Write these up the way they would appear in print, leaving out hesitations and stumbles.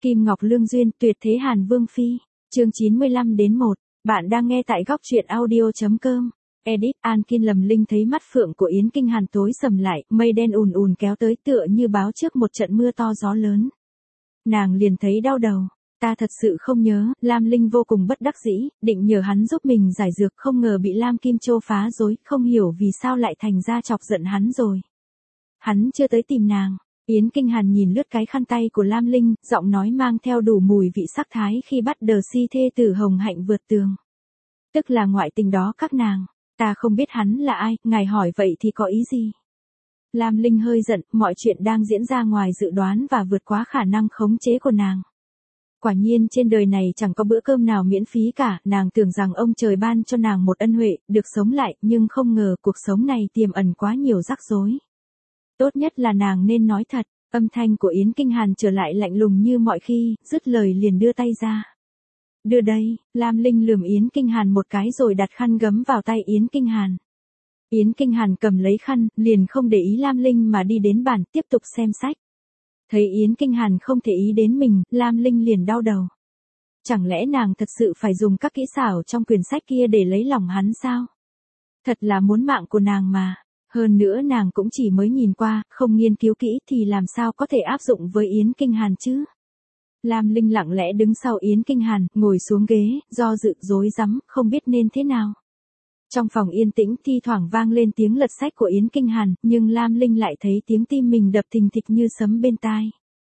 Kim Ngọc Lương Duyên, Tuyệt Thế Hàn Vương Phi, chương 95-1, bạn đang nghe tại góc truyện audio.com. Edit, An Kiên Lầm Linh thấy mắt phượng của Yến Kinh Hàn tối sầm lại, mây đen ùn ùn kéo tới tựa như báo trước một trận mưa to gió lớn. Nàng liền thấy đau đầu. Ta thật sự không nhớ, Lam Linh vô cùng bất đắc dĩ, định nhờ hắn giúp mình giải dược, không ngờ bị Lam Kim Châu phá rối, không hiểu vì sao lại thành ra chọc giận hắn rồi. Hắn chưa tới tìm nàng. Yến Kinh Hàn nhìn lướt cái khăn tay của Lam Linh, giọng nói mang theo đủ mùi vị sắc thái khi bắt đờ si thê tử Hồng Hạnh vượt tường. Tức là ngoại tình đó các nàng. Ta không biết hắn là ai, ngài hỏi vậy thì có ý gì? Lam Linh hơi giận, mọi chuyện đang diễn ra ngoài dự đoán và vượt quá khả năng khống chế của nàng. Quả nhiên trên đời này chẳng có bữa cơm nào miễn phí cả, nàng tưởng rằng ông trời ban cho nàng một ân huệ, được sống lại, nhưng không ngờ cuộc sống này tiềm ẩn quá nhiều rắc rối. Tốt nhất là nàng nên nói thật. Âm thanh của Yến Kinh Hàn trở lại lạnh lùng như mọi khi, dứt lời liền đưa tay ra. Đưa đây, Lam Linh lườm Yến Kinh Hàn một cái rồi đặt khăn gấm vào tay Yến Kinh Hàn. Yến Kinh Hàn cầm lấy khăn, liền không để ý Lam Linh mà đi đến bàn, tiếp tục xem sách. Thấy Yến Kinh Hàn không thể ý đến mình, Lam Linh liền đau đầu. Chẳng lẽ nàng thật sự phải dùng các kỹ xảo trong quyển sách kia để lấy lòng hắn sao? Thật là muốn mạng của nàng mà. Hơn nữa nàng cũng chỉ mới nhìn qua, không nghiên cứu kỹ thì làm sao có thể áp dụng với Yến Kinh Hàn chứ? Lam Linh lặng lẽ đứng sau Yến Kinh Hàn, ngồi xuống ghế, do dự rối rắm, không biết nên thế nào. Trong phòng yên tĩnh thi thoảng vang lên tiếng lật sách của Yến Kinh Hàn, nhưng Lam Linh lại thấy tiếng tim mình đập thình thịch như sấm bên tai.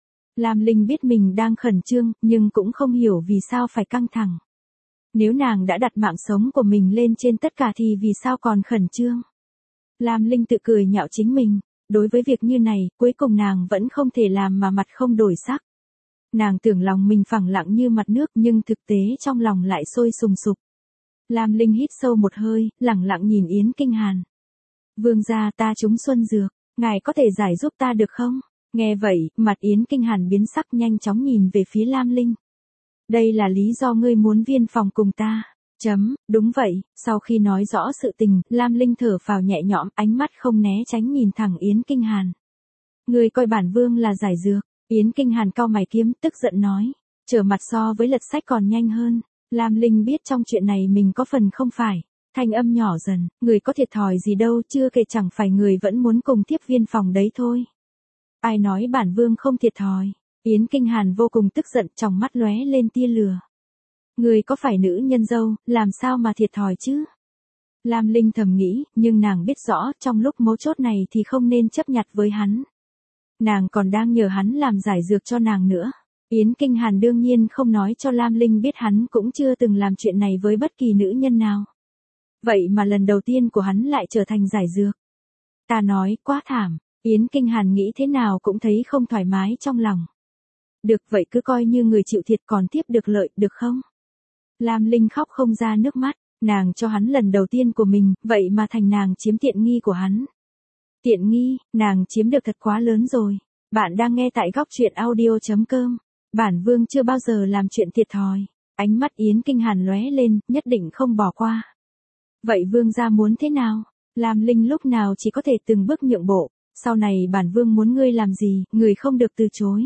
Lam Linh biết mình đang khẩn trương, nhưng cũng không hiểu vì sao phải căng thẳng. Nếu nàng đã đặt mạng sống của mình lên trên tất cả thì vì sao còn khẩn trương? Lam Linh tự cười nhạo chính mình, đối với việc như này, cuối cùng nàng vẫn không thể làm mà mặt không đổi sắc. Nàng tưởng lòng mình phẳng lặng như mặt nước nhưng thực tế trong lòng lại sôi sùng sục. Lam Linh hít sâu một hơi, lẳng lặng nhìn Yến Kinh Hàn. Vương gia, ta trúng xuân dược, ngài có thể giải giúp ta được không? Nghe vậy, mặt Yến Kinh Hàn biến sắc, nhanh chóng nhìn về phía Lam Linh. Đây là lý do ngươi muốn viên phòng cùng ta. Đúng vậy. Sau khi nói rõ sự tình, Lam Linh thở phào nhẹ nhõm, ánh mắt không né tránh nhìn thẳng Yến Kinh Hàn. Ngươi coi bản vương là giải dược. Yến Kinh Hàn cau mày kiếm, tức giận nói. Trở mặt so với lật sách còn nhanh hơn. Lam Linh biết trong chuyện này mình có phần không phải. Thanh âm nhỏ dần, người có thiệt thòi gì đâu, chưa kể chẳng phải người vẫn muốn cùng tiếp viên phòng đấy thôi. Ai nói bản vương không thiệt thòi? Yến Kinh Hàn vô cùng tức giận, trong mắt lóe lên tia lửa. Người có phải nữ nhân dâu, làm sao mà thiệt thòi chứ? Lam Linh thầm nghĩ, nhưng nàng biết rõ, trong lúc mấu chốt này thì không nên chấp nhặt với hắn. Nàng còn đang nhờ hắn làm giải dược cho nàng nữa. Yến Kinh Hàn đương nhiên không nói cho Lam Linh biết hắn cũng chưa từng làm chuyện này với bất kỳ nữ nhân nào. Vậy mà lần đầu tiên của hắn lại trở thành giải dược. Ta nói, quá thảm. Yến Kinh Hàn nghĩ thế nào cũng thấy không thoải mái trong lòng. Được vậy cứ coi như người chịu thiệt còn tiếp được lợi, được không? Lam Linh khóc không ra nước mắt, nàng cho hắn lần đầu tiên của mình, vậy mà thành nàng chiếm tiện nghi của hắn. Tiện nghi, nàng chiếm được thật quá lớn rồi. Bạn đang nghe tại góc truyện audio.com. Bản vương chưa bao giờ làm chuyện thiệt thòi. Ánh mắt Yến Kinh Hàn lóe lên, nhất định không bỏ qua. Vậy vương gia muốn thế nào? Lam Linh lúc nào chỉ có thể từng bước nhượng bộ. Sau này bản vương muốn ngươi làm gì, người không được từ chối.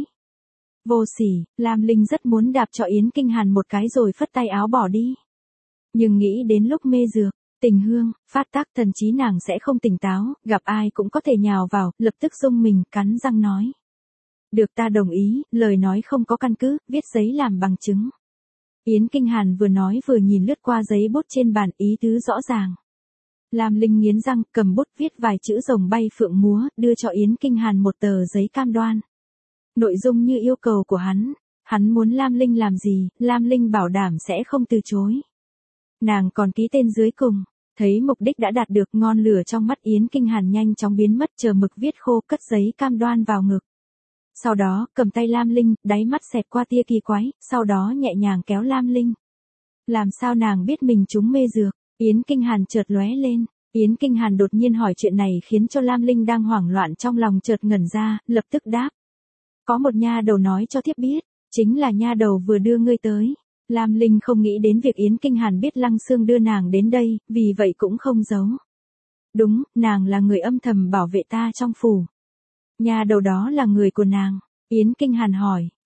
Vô sỉ, Lam Linh rất muốn đạp cho Yến Kinh Hàn một cái rồi phất tay áo bỏ đi. Nhưng nghĩ đến lúc mê dược, tình hương, phát tác thần trí nàng sẽ không tỉnh táo, gặp ai cũng có thể nhào vào, lập tức rung mình, cắn răng nói. Được, ta đồng ý, lời nói không có căn cứ, viết giấy làm bằng chứng. Yến Kinh Hàn vừa nói vừa nhìn lướt qua giấy bút trên bàn, ý tứ rõ ràng. Lam Linh nghiến răng, cầm bút viết vài chữ rồng bay phượng múa, đưa cho Yến Kinh Hàn một tờ giấy cam đoan. Nội dung như yêu cầu của hắn muốn Lam Linh làm gì, Lam Linh bảo đảm sẽ không từ chối. Nàng còn ký tên dưới cùng, thấy mục đích đã đạt được, ngọn lửa trong mắt Yến Kinh Hàn nhanh chóng biến mất, chờ mực viết khô, cất giấy cam đoan vào ngực. Sau đó, cầm tay Lam Linh, đáy mắt xẹt qua tia kỳ quái, sau đó nhẹ nhàng kéo Lam Linh. Làm sao nàng biết mình trúng mê dược? Yến Kinh Hàn chợt lóe lên. Yến Kinh Hàn đột nhiên hỏi chuyện này khiến cho Lam Linh đang hoảng loạn trong lòng chợt ngẩn ra, lập tức đáp. Có một nha đầu nói cho thiếp biết, chính là nha đầu vừa đưa ngươi tới. Lam Linh không nghĩ đến việc Yến Kinh Hàn biết Lăng Xương đưa nàng đến đây, vì vậy cũng không giấu. Đúng, nàng là người âm thầm bảo vệ ta trong phủ. Nha đầu đó là người của nàng. Yến Kinh Hàn hỏi,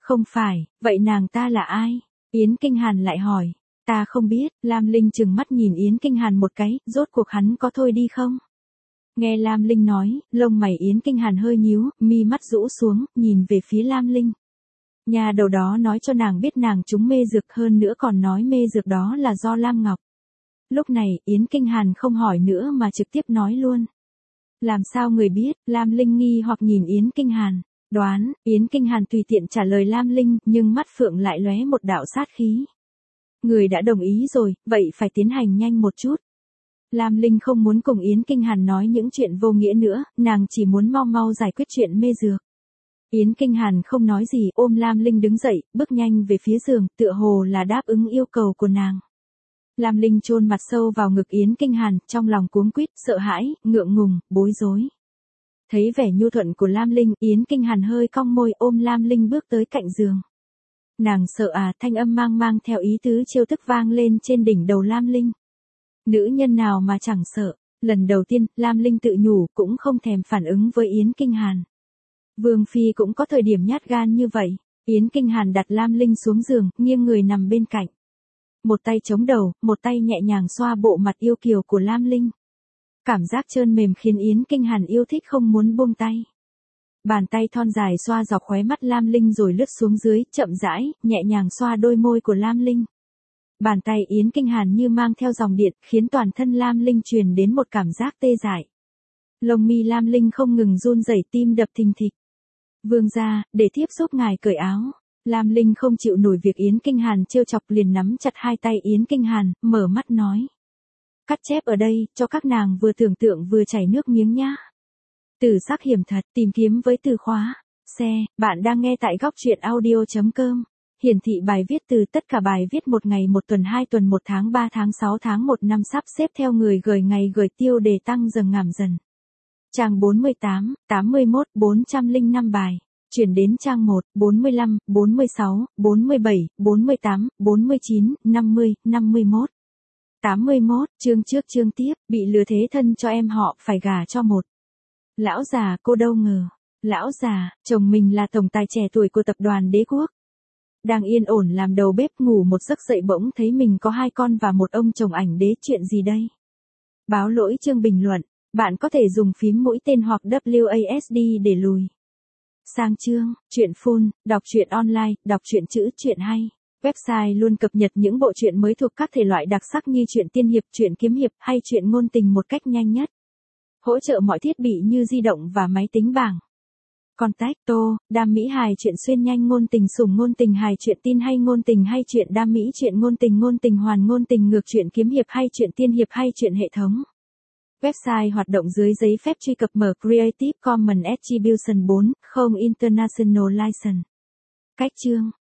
Không phải, vậy nàng ta là ai? Yến Kinh Hàn lại hỏi. Ta không biết, Lam Linh trừng mắt nhìn Yến Kinh Hàn một cái, rốt cuộc hắn có thôi đi không? Nghe Lam Linh nói, lông mày Yến Kinh Hàn hơi nhíu, mi mắt rũ xuống, nhìn về phía Lam Linh. Nhà đầu đó nói cho nàng biết nàng trúng mê dược, hơn nữa còn nói mê dược đó là do Lam Ngọc. Lúc này, Yến Kinh Hàn không hỏi nữa mà trực tiếp nói luôn. Làm sao người biết? Lam Linh nghi hoặc nhìn Yến Kinh Hàn. Đoán, Yến Kinh Hàn tùy tiện trả lời Lam Linh, nhưng mắt phượng lại lóe một đạo sát khí. Người đã đồng ý rồi, vậy phải tiến hành nhanh một chút. Lam Linh không muốn cùng Yến Kinh Hàn nói những chuyện vô nghĩa nữa, nàng chỉ muốn mau mau giải quyết chuyện mê dược. Yến Kinh Hàn không nói gì, ôm Lam Linh đứng dậy, bước nhanh về phía giường, tựa hồ là đáp ứng yêu cầu của nàng. Lam Linh chôn mặt sâu vào ngực Yến Kinh Hàn, trong lòng cuống quýt, sợ hãi, ngượng ngùng, bối rối. Thấy vẻ nhu thuận của Lam Linh, Yến Kinh Hàn hơi cong môi ôm Lam Linh bước tới cạnh giường. Nàng sợ à, thanh âm mang theo ý tứ trêu tức vang lên trên đỉnh đầu Lam Linh. Nữ nhân nào mà chẳng sợ, lần đầu tiên, Lam Linh tự nhủ cũng không thèm phản ứng với Yến Kinh Hàn. Vương Phi cũng có thời điểm nhát gan như vậy. Yến Kinh Hàn đặt Lam Linh xuống giường, nghiêng người nằm bên cạnh. Một tay chống đầu, một tay nhẹ nhàng xoa bộ mặt yêu kiều của Lam Linh. Cảm giác trơn mềm khiến Yến Kinh Hàn yêu thích không muốn buông tay. Bàn tay thon dài xoa dọc khóe mắt Lam Linh rồi lướt xuống dưới, chậm rãi, nhẹ nhàng xoa đôi môi của Lam Linh. Bàn tay Yến Kinh Hàn như mang theo dòng điện, khiến toàn thân Lam Linh truyền đến một cảm giác tê dại. Lông mi Lam Linh không ngừng run rẩy, tim đập thình thịch. Vương gia, để thiếp giúp ngài cởi áo. Lam Linh không chịu nổi việc Yến Kinh Hàn trêu chọc liền nắm chặt hai tay Yến Kinh Hàn, mở mắt nói. Cắt chép ở đây, cho các nàng vừa tưởng tượng vừa chảy nước miếng nhá. Từ sắc hiểm thật, tìm kiếm với từ khóa. Xe, bạn đang nghe tại góc truyện audio.com. Hiển thị bài viết từ tất cả bài viết một ngày một tuần 2 tuần 1 tháng 3 tháng 6 tháng 1 năm sắp xếp theo người gửi ngày gửi tiêu đề tăng dần ngảm dần. Trang 48, 81, 405 bài. Chuyển đến trang 1, 45, 46, 47, 48, 49, 50, 51. 81, chương trước chương tiếp, bị lừa thế thân cho em họ phải gả cho một. Lão già cô đâu ngờ. Lão già, chồng mình là tổng tài trẻ tuổi của tập đoàn Đế Quốc. Đang yên ổn làm đầu bếp ngủ một giấc dậy bỗng thấy mình có 2 con và một ông chồng ảnh đế, chuyện gì đây? Báo lỗi chương bình luận, bạn có thể dùng phím mũi tên hoặc WASD để lùi sang chương, truyện full, đọc truyện online, đọc truyện chữ, truyện hay. Website luôn cập nhật những bộ truyện mới thuộc các thể loại đặc sắc như truyện tiên hiệp, truyện kiếm hiệp hay truyện ngôn tình một cách nhanh nhất. Hỗ trợ mọi thiết bị như di động và máy tính bảng. Contact Tô, đam mỹ hài truyện xuyên nhanh ngôn tình sủng ngôn tình hài truyện tin hay ngôn tình hay truyện đam mỹ truyện ngôn tình hoàn ngôn tình ngược truyện kiếm hiệp hay truyện tiên hiệp hay truyện hệ thống. Website hoạt động dưới giấy phép truy cập mở Creative Commons Attribution 4.0 International License. Cách chương